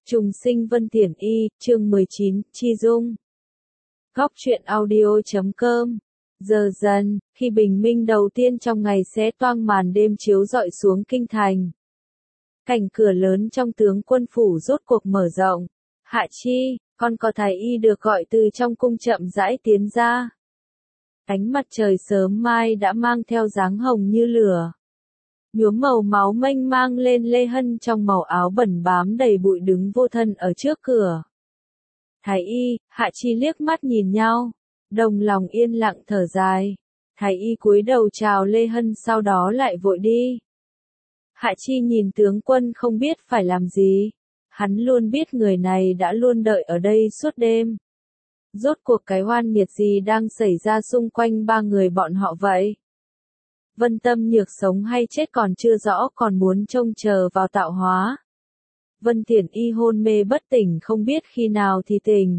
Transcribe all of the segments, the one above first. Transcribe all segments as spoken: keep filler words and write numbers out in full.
Trùng sinh Vân Tiển Y, chương mười chín, Chi Dung. Góc truyện audio chấm com. Giờ dần, khi bình minh đầu tiên trong ngày xé toang màn đêm chiếu rọi xuống kinh thành. Cảnh cửa lớn trong tướng quân phủ rốt cuộc mở rộng. Hạ Chi, con có thái y được gọi từ trong cung chậm rãi tiến ra. Ánh mặt trời sớm mai đã mang theo dáng hồng như lửa. Nhuốm màu máu mênh mang lên Lê Hân trong màu áo bẩn bám đầy bụi đứng vô thân ở trước cửa. Thái y, Hạ Chi liếc mắt nhìn nhau, đồng lòng yên lặng thở dài. Thái y cúi đầu chào Lê Hân sau đó lại vội đi. Hạ Chi nhìn tướng quân không biết phải làm gì. Hắn luôn biết người này đã luôn đợi ở đây suốt đêm. Rốt cuộc cái oan nghiệt gì đang xảy ra xung quanh ba người bọn họ vậy? Vân Tâm Nhược sống hay chết còn chưa rõ, còn muốn trông chờ vào tạo hóa. Vân Tiển Y hôn mê bất tỉnh không biết khi nào thì tỉnh.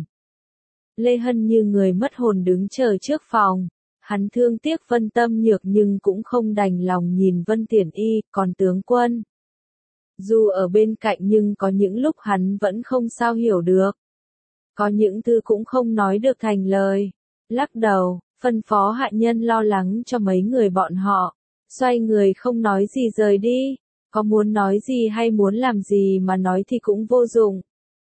Lê Hân như người mất hồn đứng chờ trước phòng. Hắn thương tiếc Vân Tâm Nhược nhưng cũng không đành lòng nhìn Vân Tiển Y, còn tướng quân. Dù ở bên cạnh nhưng có những lúc hắn vẫn không sao hiểu được. Có những thứ cũng không nói được thành lời. Lắc đầu, phân phó hạ nhân lo lắng cho mấy người bọn họ. Xoay người không nói gì rời đi. Có muốn nói gì hay muốn làm gì mà nói thì cũng vô dụng.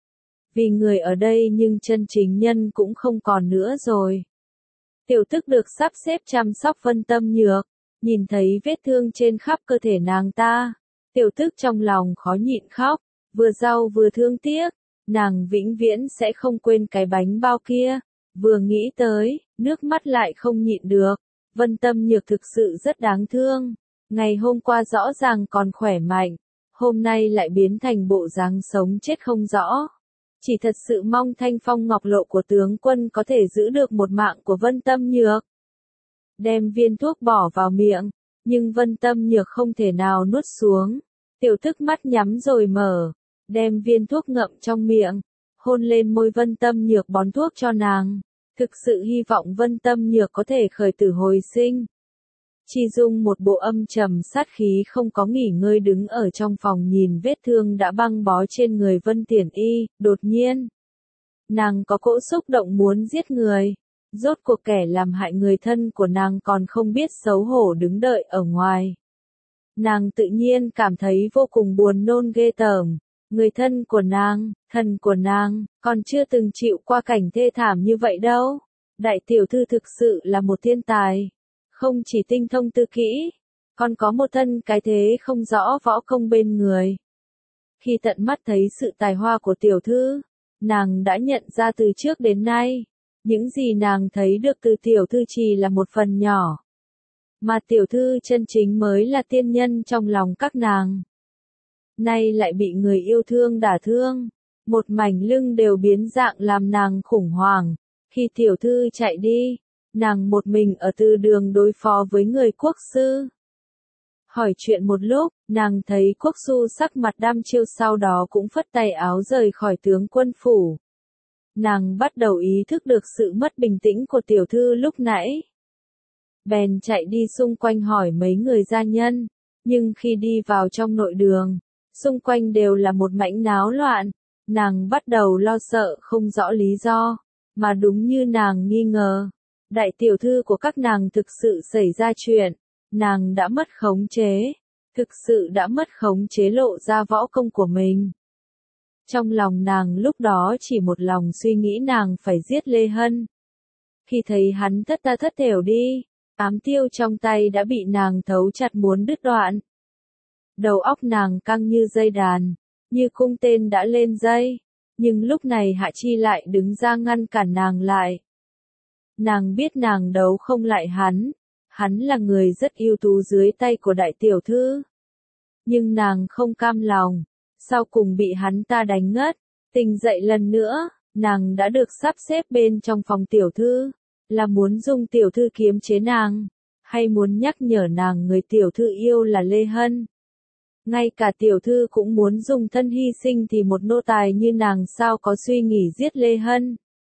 Vì người ở đây nhưng chân chính nhân cũng không còn nữa rồi. Tiểu Tức được sắp xếp chăm sóc Vân Tâm Nhược. Nhìn thấy vết thương trên khắp cơ thể nàng ta. Tiểu Tức trong lòng khó nhịn khóc. Vừa đau vừa thương tiếc. Nàng vĩnh viễn sẽ không quên cái bánh bao kia. Vừa nghĩ tới, nước mắt lại không nhịn được. Vân Tâm Nhược thực sự rất đáng thương. Ngày hôm qua rõ ràng còn khỏe mạnh. Hôm nay lại biến thành bộ dáng sống chết không rõ. Chỉ thật sự mong thanh phong ngọc lộ của tướng quân có thể giữ được một mạng của Vân Tâm Nhược. Đem viên thuốc bỏ vào miệng. Nhưng Vân Tâm Nhược không thể nào nuốt xuống. Tiểu Tức mắt nhắm rồi mở. Đem viên thuốc ngậm trong miệng. Hôn lên môi Vân Tâm Nhược bón thuốc cho nàng. Thực sự hy vọng Vân Tâm Nhược có thể khởi tử hồi sinh. Chi Dung một bộ âm trầm sát khí không có nghỉ ngơi đứng ở trong phòng nhìn vết thương đã băng bó trên người Vân Tiển Y, đột nhiên. Nàng có cỗ xúc động muốn giết người. Rốt cuộc kẻ làm hại người thân của nàng còn không biết xấu hổ đứng đợi ở ngoài. Nàng tự nhiên cảm thấy vô cùng buồn nôn ghê tởm. Người thân của nàng, thần của nàng, còn chưa từng chịu qua cảnh thê thảm như vậy đâu. Đại tiểu thư thực sự là một thiên tài. Không chỉ tinh thông tư kỹ, còn có một thân cái thế không rõ võ công bên người. Khi tận mắt thấy sự tài hoa của tiểu thư, nàng đã nhận ra từ trước đến nay, những gì nàng thấy được từ tiểu thư chỉ là một phần nhỏ. Mà tiểu thư chân chính mới là tiên nhân trong lòng các nàng. Nay lại bị người yêu thương đả thương, một mảnh lưng đều biến dạng làm nàng khủng hoảng. Khi tiểu thư chạy đi, nàng một mình ở từ đường đối phó với người quốc sư. Hỏi chuyện một lúc, nàng thấy quốc sư sắc mặt đăm chiêu sau đó cũng phất tay áo rời khỏi tướng quân phủ. Nàng bắt đầu ý thức được sự mất bình tĩnh của tiểu thư lúc nãy. Bèn chạy đi xung quanh hỏi mấy người gia nhân, nhưng khi đi vào trong nội đường, xung quanh đều là một mảnh náo loạn. Nàng bắt đầu lo sợ không rõ lý do, mà đúng như nàng nghi ngờ. Đại tiểu thư của các nàng thực sự xảy ra chuyện, nàng đã mất khống chế, thực sự đã mất khống chế lộ ra võ công của mình. Trong lòng nàng lúc đó chỉ một lòng suy nghĩ nàng phải giết Lê Hân. Khi thấy hắn thất ta thất thểu đi, ám tiêu trong tay đã bị nàng thấu chặt muốn đứt đoạn. Đầu óc nàng căng như dây đàn, như cung tên đã lên dây, nhưng lúc này Hạ Chi lại đứng ra ngăn cản nàng lại. Nàng biết nàng đấu không lại hắn, hắn là người rất ưu tú dưới tay của đại tiểu thư. Nhưng nàng không cam lòng, sau cùng bị hắn ta đánh ngất, tỉnh dậy lần nữa, nàng đã được sắp xếp bên trong phòng tiểu thư, là muốn dùng tiểu thư kiềm chế nàng, hay muốn nhắc nhở nàng người tiểu thư yêu là Lê Hân. Ngay cả tiểu thư cũng muốn dùng thân hy sinh thì một nô tài như nàng sao có suy nghĩ giết Lê Hân.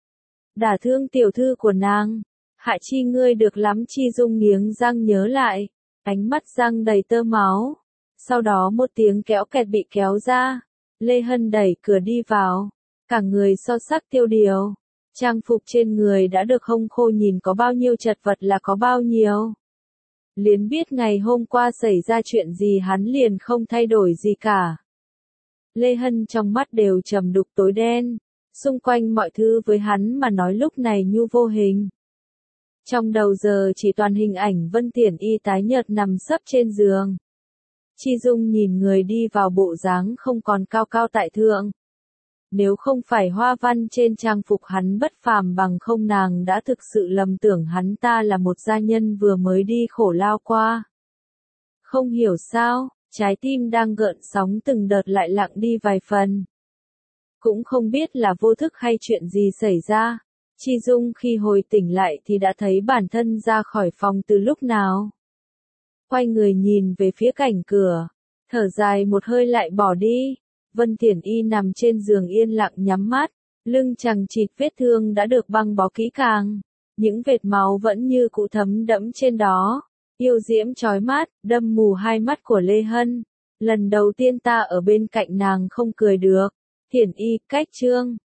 Đả thương tiểu thư của nàng, Hạ Chi ngươi được lắm. Chi Dung nghiến răng nhớ lại, ánh mắt răng đầy tơ máu. Sau đó một tiếng kéo kẹt bị kéo ra, Lê Hân đẩy cửa đi vào, cả người so sắc tiêu điều. Trang phục trên người đã được hong khô, nhìn có bao nhiêu chật vật là có bao nhiêu. Liến biết ngày hôm qua xảy ra chuyện gì hắn liền không thay đổi gì cả. Lê Hân trong mắt đều trầm đục tối đen, xung quanh mọi thứ với hắn mà nói lúc này như vô hình. Trong đầu giờ chỉ toàn hình ảnh Vân Tiển Y tái nhợt nằm sấp trên giường. Chi Dung nhìn người đi vào bộ dáng không còn cao cao tại thượng. Nếu không phải hoa văn trên trang phục hắn bất phàm bằng không nàng đã thực sự lầm tưởng hắn ta là một gia nhân vừa mới đi khổ lao qua. Không hiểu sao, trái tim đang gợn sóng từng đợt lại lặng đi vài phần. Cũng không biết là vô thức hay chuyện gì xảy ra. Chi Dung khi hồi tỉnh lại thì đã thấy bản thân ra khỏi phòng từ lúc nào. Quay người nhìn về phía cảnh cửa, thở dài một hơi lại bỏ đi. Vân Tiển Y nằm trên giường yên lặng nhắm mắt, lưng chằng chịt vết thương đã được băng bó kỹ càng. Những vệt máu vẫn như cũ thấm đẫm trên đó, yêu diễm chói mắt, đâm mù hai mắt của Lê Hân. Lần đầu tiên ta ở bên cạnh nàng không cười được. Tiển Y, cách chương.